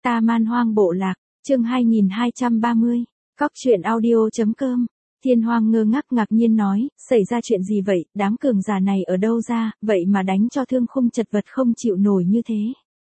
Ta Man Hoang Bộ Lạc, chương 2230, Cóc truyện audio.com. Thiên Hoang ngơ ngác nhiên nói, xảy ra chuyện gì vậy, đám cường giả này ở đâu ra, vậy mà đánh cho Thương Khung chật vật không chịu nổi như thế.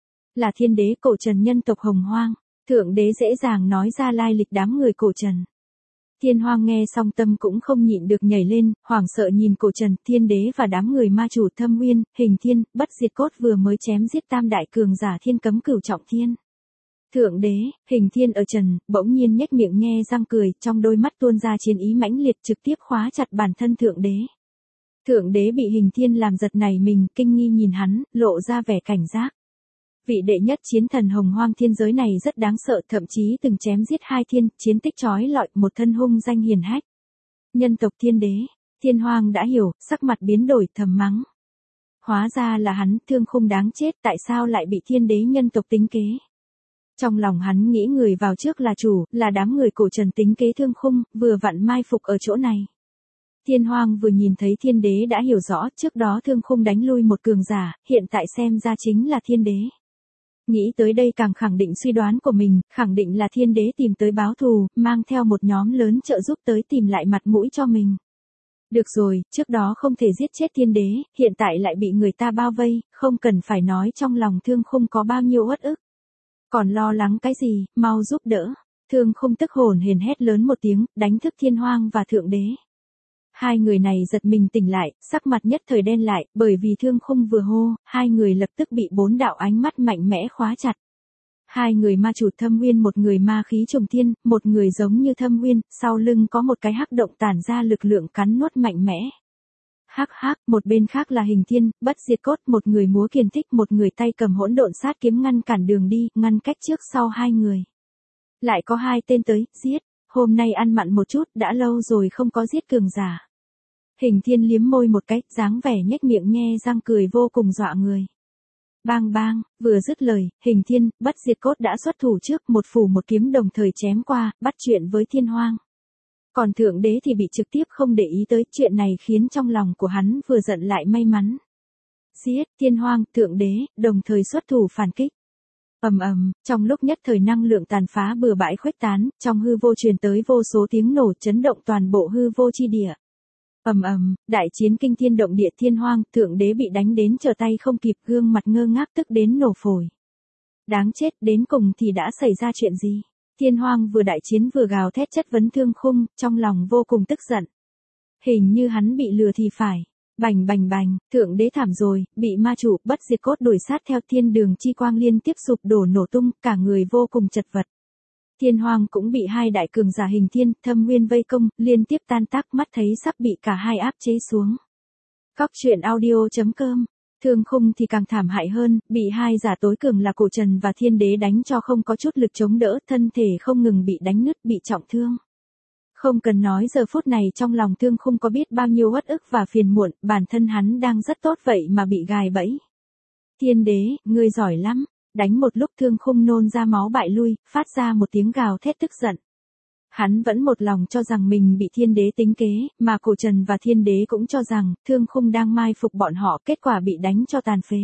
Là thiên đế cổ trần nhân tộc Hồng Hoang, thượng đế dễ dàng nói ra lai lịch đám người cổ trần. Thiên Hoang nghe xong tâm cũng không nhịn được nhảy lên, hoảng sợ nhìn cổ trần, thiên đế và đám người ma chủ Thâm Uyên, Hình Thiên, Bất Diệt Cốt vừa mới chém giết tam đại cường giả thiên cấm cửu trọng thiên. Thượng đế, Hình Thiên ở trần, bỗng nhiên nhếch miệng nhe răng cười, trong đôi mắt tuôn ra chiến ý mãnh liệt trực tiếp khóa chặt bản thân thượng đế. Thượng đế bị Hình Thiên làm giật nảy mình, kinh nghi nhìn hắn, lộ ra vẻ cảnh giác. Vị đệ nhất chiến thần Hồng Hoang thiên giới này rất đáng sợ, thậm chí từng chém giết hai thiên, chiến tích chói lọi, một thân hung danh hiển hách. Nhân tộc thiên đế, Thiên Hoang đã hiểu, sắc mặt biến đổi, thầm mắng. Hóa ra là hắn, Thương Khung đáng chết, tại sao lại bị thiên đế nhân tộc tính kế? Trong lòng hắn nghĩ người vào trước là chủ, là đám người cổ trần tính kế Thương Khung, vừa vặn mai phục ở chỗ này. Thiên Hoang vừa nhìn thấy thiên đế đã hiểu rõ, trước đó Thương Khung đánh lui một cường giả, hiện tại xem ra chính là thiên đế. Nghĩ tới đây càng khẳng định suy đoán của mình, khẳng định là thiên đế tìm tới báo thù, mang theo một nhóm lớn trợ giúp tới tìm lại mặt mũi cho mình. Được rồi, trước đó không thể giết chết thiên đế, hiện tại lại bị người ta bao vây, không cần phải nói trong lòng Thương Khung có bao nhiêu uất ức. Còn lo lắng cái gì, mau giúp đỡ. Thương Khung tức hồn hển hét lớn một tiếng, đánh thức Thiên Hoang và Thượng Đế. Hai người này giật mình tỉnh lại, sắc mặt nhất thời đen lại, bởi vì Thương Khung vừa hô, hai người lập tức bị bốn đạo ánh mắt mạnh mẽ khóa chặt. Hai người ma chủ Thâm Uyên, một người ma khí trùng thiên, một người giống như Thâm Uyên, sau lưng có một cái hắc động tản ra lực lượng cắn nuốt mạnh mẽ. Hắc hắc, một bên khác là Hình Thiên, Bất Diệt Cốt, một người múa kiền tích, một người tay cầm hỗn độn sát kiếm ngăn cản đường đi, ngăn cách trước sau hai người. Lại có hai tên tới, giết, hôm nay ăn mặn một chút, đã lâu rồi không có giết cường giả. Hình Thiên liếm môi một cái, dáng vẻ nhếch miệng nhe răng cười vô cùng dọa người. Bang bang, vừa dứt lời, Hình Thiên, Bất Diệt Cốt đã xuất thủ trước, một phủ một kiếm đồng thời chém qua, bắt chuyện với Thiên Hoang. Còn Thượng Đế thì bị trực tiếp không để ý tới, chuyện này khiến trong lòng của hắn vừa giận lại may mắn. Giết, Thiên Hoang, Thượng Đế, đồng thời xuất thủ phản kích. Trong lúc nhất thời năng lượng tàn phá bừa bãi khuếch tán, trong hư vô truyền tới vô số tiếng nổ chấn động toàn bộ hư vô chi địa. Đại chiến kinh thiên động địa, Thiên Hoang, Thượng Đế bị đánh đến trở tay không kịp, gương mặt ngơ ngác tức đến nổ phổi. Đáng chết, đến cùng thì đã xảy ra chuyện gì? Thiên Hoang vừa đại chiến vừa gào thét chất vấn Thương Khung, trong lòng vô cùng tức giận. Hình như hắn bị lừa thì phải. Bành bành bành, Thượng Đế thảm rồi, bị ma chủ Bất Diệt Cốt đuổi sát theo thiên đường chi quang liên tiếp sụp đổ nổ tung, cả người vô cùng chật vật. Thiên Hoang cũng bị hai đại cường giả Hình Thiên, Thâm Uyên vây công, liên tiếp tan tác, mắt thấy sắp bị cả hai áp chế xuống. Cóc truyện audio.com. Thương Khung thì càng thảm hại hơn, bị hai giả tối cường là cổ trần và thiên đế đánh cho không có chút lực chống đỡ, thân thể không ngừng bị đánh nứt, bị trọng thương. Không cần nói giờ phút này trong lòng Thương Khung có biết bao nhiêu uất ức và phiền muộn, bản thân hắn đang rất tốt vậy mà bị gài bẫy. Thiên đế, ngươi giỏi lắm. Đánh một lúc Thương Khung nôn ra máu bại lui, phát ra một tiếng gào thét tức giận. Hắn vẫn một lòng cho rằng mình bị thiên đế tính kế, mà cổ trần và thiên đế cũng cho rằng Thương Khung đang mai phục bọn họ, kết quả bị đánh cho tàn phế.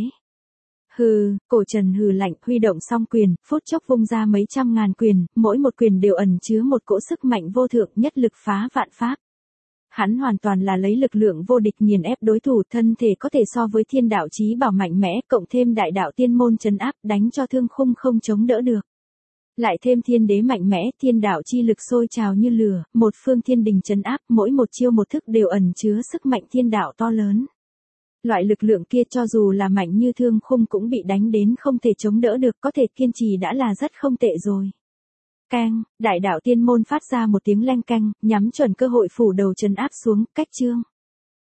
Hừ, cổ trần hừ lạnh, huy động song quyền, phút chốc vung ra mấy trăm ngàn quyền, mỗi một quyền đều ẩn chứa một cỗ sức mạnh vô thượng, nhất lực phá vạn pháp. Hắn hoàn toàn là lấy lực lượng vô địch nghiền ép đối thủ, thân thể có thể so với thiên đạo chí bảo mạnh mẽ, cộng thêm đại đạo tiên môn trấn áp, đánh cho Thương Khung không chống đỡ được. Lại thêm thiên đế mạnh mẽ, thiên đạo chi lực sôi trào như lửa, một phương thiên đình trấn áp, mỗi một chiêu một thức đều ẩn chứa sức mạnh thiên đạo to lớn. Loại lực lượng kia cho dù là mạnh như Thương Khung cũng bị đánh đến không thể chống đỡ được, có thể kiên trì đã là rất không tệ rồi. Keng, đại đạo tiên môn phát ra một tiếng leng keng, nhắm chuẩn cơ hội phủ đầu trấn áp xuống, cách chương.